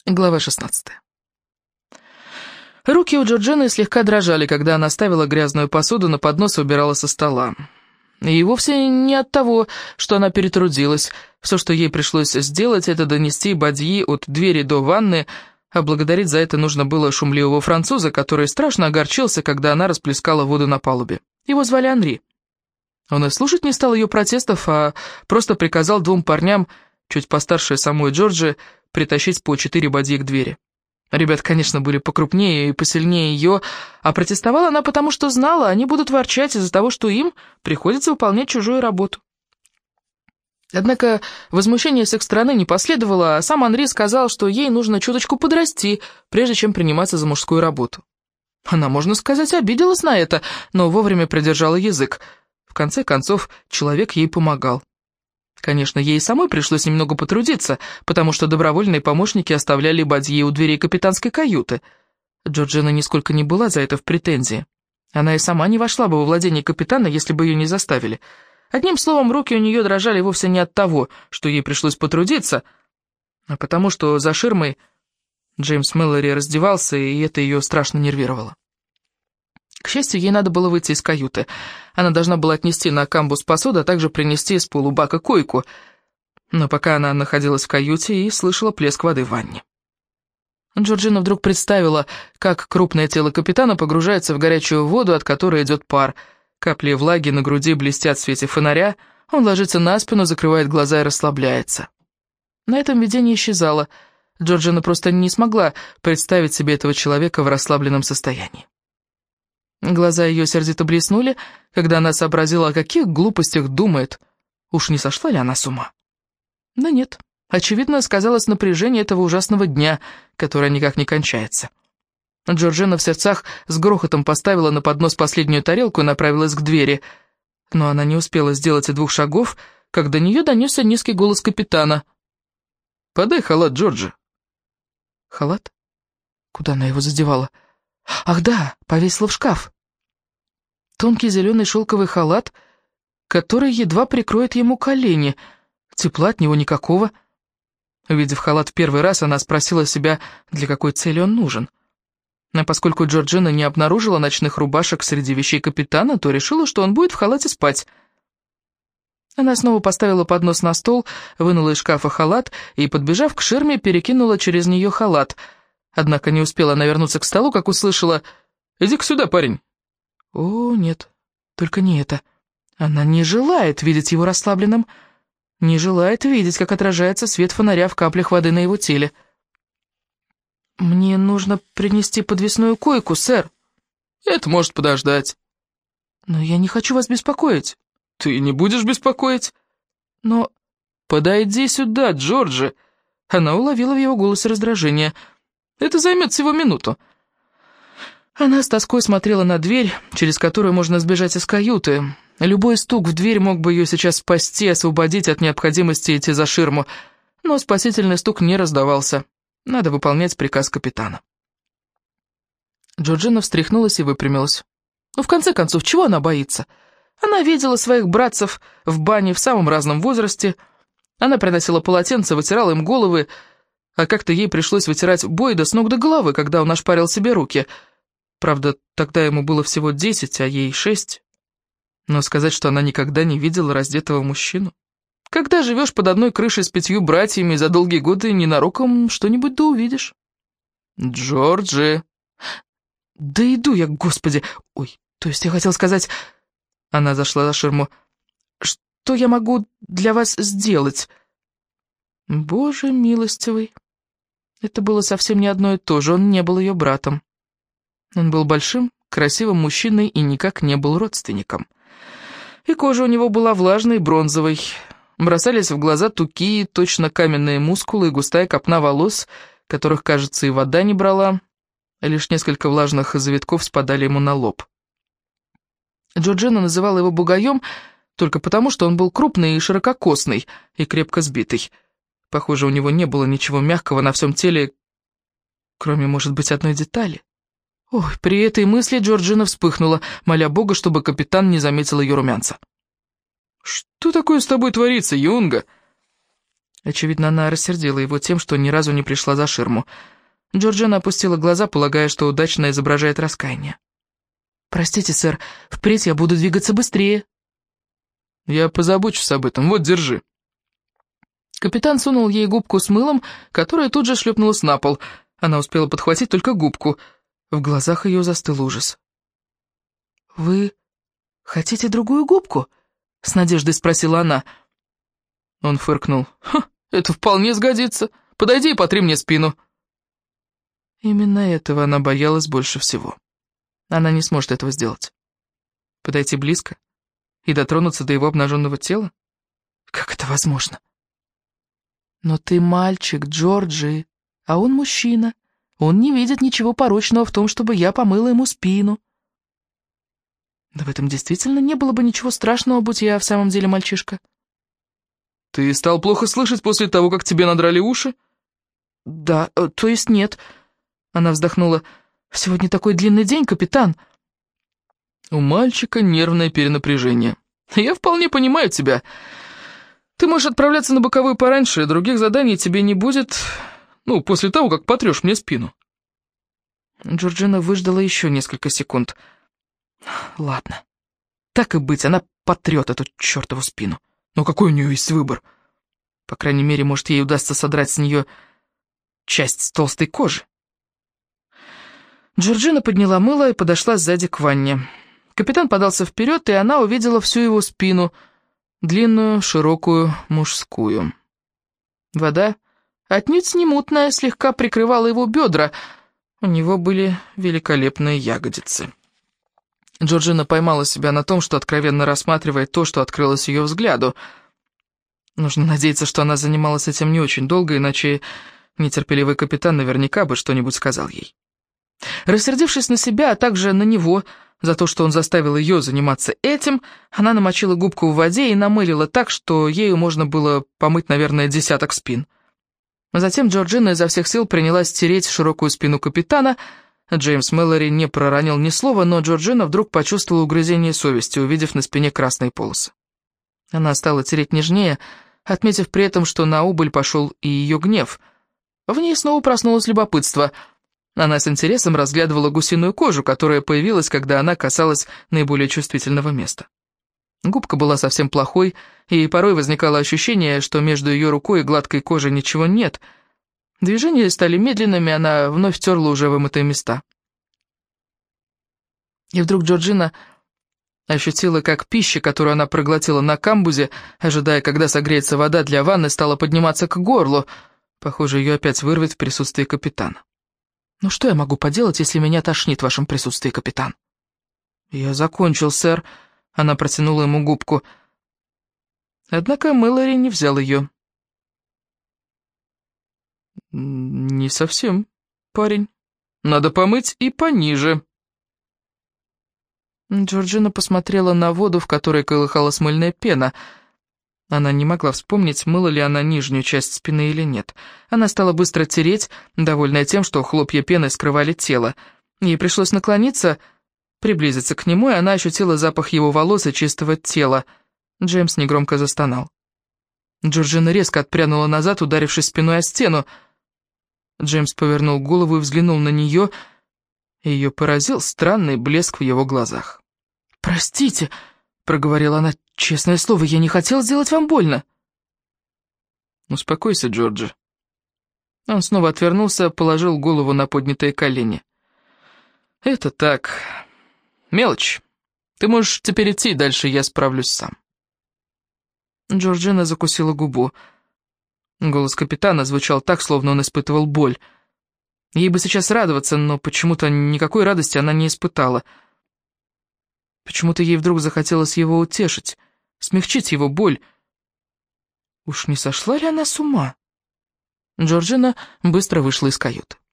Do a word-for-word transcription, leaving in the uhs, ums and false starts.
Глава шестнадцатая. Руки у Джорджины слегка дрожали, когда она ставила грязную посуду на поднос и убирала со стола. И вовсе не от того, что она перетрудилась. Все, что ей пришлось сделать, это донести бадьи от двери до ванны, а благодарить за это нужно было шумливого француза, который страшно огорчился, когда она расплескала воду на палубе. Его звали Анри. Он и слушать не стал ее протестов, а просто приказал двум парням, чуть постарше самой Джорджи, притащить по четыре бадьи к двери. Ребят, конечно, были покрупнее и посильнее ее, а протестовала она потому, что знала, они будут ворчать из-за того, что им приходится выполнять чужую работу. Однако возмущение с их стороны не последовало, а сам Анри сказал, что ей нужно чуточку подрасти, прежде чем приниматься за мужскую работу. Она, можно сказать, обиделась на это, но вовремя придержала язык. В конце концов, человек ей помогал. Конечно, ей самой пришлось немного потрудиться, потому что добровольные помощники оставляли бадьи у дверей капитанской каюты. Джорджина нисколько не была за это в претензии. Она и сама не вошла бы во владение капитана, если бы ее не заставили. Одним словом, руки у нее дрожали вовсе не от того, что ей пришлось потрудиться, а потому что за ширмой Джеймс Мэллори раздевался, и это ее страшно нервировало. К счастью, ей надо было выйти из каюты. Она должна была отнести на камбус посуду, а также принести из полубака койку. Но пока она находилась в каюте и слышала плеск воды в ванне. Джорджина вдруг представила, как крупное тело капитана погружается в горячую воду, от которой идет пар. Капли влаги на груди блестят в свете фонаря, он ложится на спину, закрывает глаза и расслабляется. На этом видение исчезало. Джорджина просто не смогла представить себе этого человека в расслабленном состоянии. Глаза ее сердито блеснули, когда она сообразила, о каких глупостях думает. Уж не сошла ли она с ума? Да нет, очевидно, сказалось напряжение этого ужасного дня, которое никак не кончается. Джорджина в сердцах с грохотом поставила на поднос последнюю тарелку и направилась к двери. Но она не успела сделать и двух шагов, как до нее донесся низкий голос капитана. «Подай халат, Джорджи». «Халат? Куда она его задевала? Ах да, повесила в шкаф. Тонкий зеленый шелковый халат, который едва прикроет ему колени. Тепла от него никакого». Увидев халат в первый раз, она спросила себя, для какой цели он нужен. А поскольку Джорджина не обнаружила ночных рубашек среди вещей капитана, то решила, что он будет в халате спать. Она снова поставила поднос на стол, вынула из шкафа халат и, подбежав к ширме, перекинула через нее халат. Однако не успела она вернуться к столу, как услышала: «Иди-ка сюда, парень». О, нет, только не это. Она не желает видеть его расслабленным, не желает видеть, как отражается свет фонаря в каплях воды на его теле. «Мне нужно принести подвесную койку, сэр». «Это может подождать». «Но я не хочу вас беспокоить». «Ты не будешь беспокоить?» «Но...» «Подойди сюда, Джорджи». Она уловила в его голосе раздражение. «Это займет всего минуту». Она с тоской смотрела на дверь, через которую можно сбежать из каюты. Любой стук в дверь мог бы ее сейчас спасти, освободить от необходимости идти за ширму. Но спасительный стук не раздавался. Надо выполнять приказ капитана. Джорджина встряхнулась и выпрямилась. Ну, в конце концов, чего она боится? Она видела своих братцев в бане в самом разном возрасте. Она приносила полотенца, вытирала им головы, а как-то ей пришлось вытирать Бойда с ног до головы, когда он ошпарил себе руки. Правда, тогда ему было всего десять, а ей шесть. Но сказать, что она никогда не видела раздетого мужчину? Когда живешь под одной крышей с пятью братьями, за долгие годы ненароком что-нибудь да увидишь. Джорджи. Да иду я, господи. Ой, то есть я хотел сказать... Она зашла за ширму. Что я могу для вас сделать? Боже милостивый. Это было совсем не одно и то же, он не был ее братом. Он был большим, красивым мужчиной и никак не был родственником. И кожа у него была влажной и бронзовой. Бросались в глаза тупые, точно каменные мускулы и густая копна волос, которых, кажется, и вода не брала. Лишь несколько влажных завитков спадали ему на лоб. Джорджина называла его бугаем только потому, что он был крупный и ширококосный, и крепко сбитый. Похоже, у него не было ничего мягкого на всем теле, кроме, может быть, одной детали. Ой, при этой мысли Джорджина вспыхнула, моля Бога, чтобы капитан не заметил ее румянца. «Что такое с тобой творится, Юнга?» Очевидно, она рассердила его тем, что ни разу не пришла за ширму. Джорджина опустила глаза, полагая, что удачно изображает раскаяние. «Простите, сэр, впредь я буду двигаться быстрее». «Я позабочусь об этом, вот, держи». Капитан сунул ей губку с мылом, которая тут же шлепнулась на пол. Она успела подхватить только губку. В глазах ее застыл ужас. «Вы хотите другую губку?» — с надеждой спросила она. Он фыркнул. «Ха, это вполне сгодится. Подойди и потри мне спину». Именно этого она боялась больше всего. Она не сможет этого сделать. Подойти близко и дотронуться до его обнаженного тела? Как это возможно? Но ты мальчик, Джорджи, а он мужчина. Он не видит ничего порочного в том, чтобы я помыла ему спину. Да в этом действительно не было бы ничего страшного, будь я в самом деле мальчишка. Ты стал плохо слышать после того, как тебе надрали уши? Да, то есть нет. Она вздохнула. Сегодня такой длинный день, капитан. У мальчика нервное перенапряжение. Я вполне понимаю тебя. Ты можешь отправляться на боковую пораньше, других заданий тебе не будет, ну, после того, как потрешь мне спину. Джорджина выждала еще несколько секунд. Ладно, так и быть, она потрет эту чертову спину. Но какой у нее есть выбор? По крайней мере, может, ей удастся содрать с нее часть толстой кожи. Джорджина подняла мыло и подошла сзади к ванне. Капитан подался вперед, и она увидела всю его спину, длинную, широкую, мужскую. Вода, отнюдь не мутная, слегка прикрывала его бедра. У него были великолепные ягодицы. Джорджина поймала себя на том, что откровенно рассматривает то, что открылось ее взгляду. Нужно надеяться, что она занималась этим не очень долго, иначе нетерпеливый капитан наверняка бы что-нибудь сказал ей. Рассердившись на себя, а также на него, за то, что он заставил ее заниматься этим, она намочила губку в воде и намылила так, что ею можно было помыть, наверное, десяток спин. Затем Джорджина изо всех сил принялась тереть широкую спину капитана. Джеймс Мэлори не проронил ни слова, но Джорджина вдруг почувствовала угрызение совести, увидев на спине красные полосы. Она стала тереть нежнее, отметив при этом, что на убыль пошел и ее гнев. В ней снова проснулось любопытство. Она с интересом разглядывала гусиную кожу, которая появилась, когда она касалась наиболее чувствительного места. Губка была совсем плохой, и порой возникало ощущение, что между ее рукой и гладкой кожей ничего нет. Движения стали медленными, она вновь терла уже вымытые места. И вдруг Джорджина ощутила, как пища, которую она проглотила на камбузе, ожидая, когда согреется вода для ванны, стала подниматься к горлу. Похоже, ее опять вырвет в присутствии капитана. «Ну что я могу поделать, если меня тошнит в вашем присутствии, капитан?» «Я закончил, сэр», — она протянула ему губку. Однако Мэлори не взял ее. «Не совсем, парень. Надо помыть и пониже». Джорджина посмотрела на воду, в которой колыхалась мыльная пена. Она не могла вспомнить, мыла ли она нижнюю часть спины или нет. Она стала быстро тереть, довольная тем, что хлопья пены скрывали тело. Ей пришлось наклониться, приблизиться к нему, и она ощутила запах его волос и чистого тела. Джеймс негромко застонал. Джорджина резко отпрянула назад, ударившись спиной о стену. Джеймс повернул голову и взглянул на нее, и ее поразил странный блеск в его глазах. «Простите», — проговорила она, — «честное слово, я не хотела сделать вам больно». «Успокойся, Джорджи». Он снова отвернулся, положил голову на поднятые колени. «Это так. Мелочь. Ты можешь теперь идти, дальше я справлюсь сам». Джорджина закусила губу. Голос капитана звучал так, словно он испытывал боль. Ей бы сейчас радоваться, но почему-то никакой радости она не испытала. Почему-то ей вдруг захотелось его утешить, смягчить его боль. Уж не сошла ли она с ума? Джорджина быстро вышла из каюты.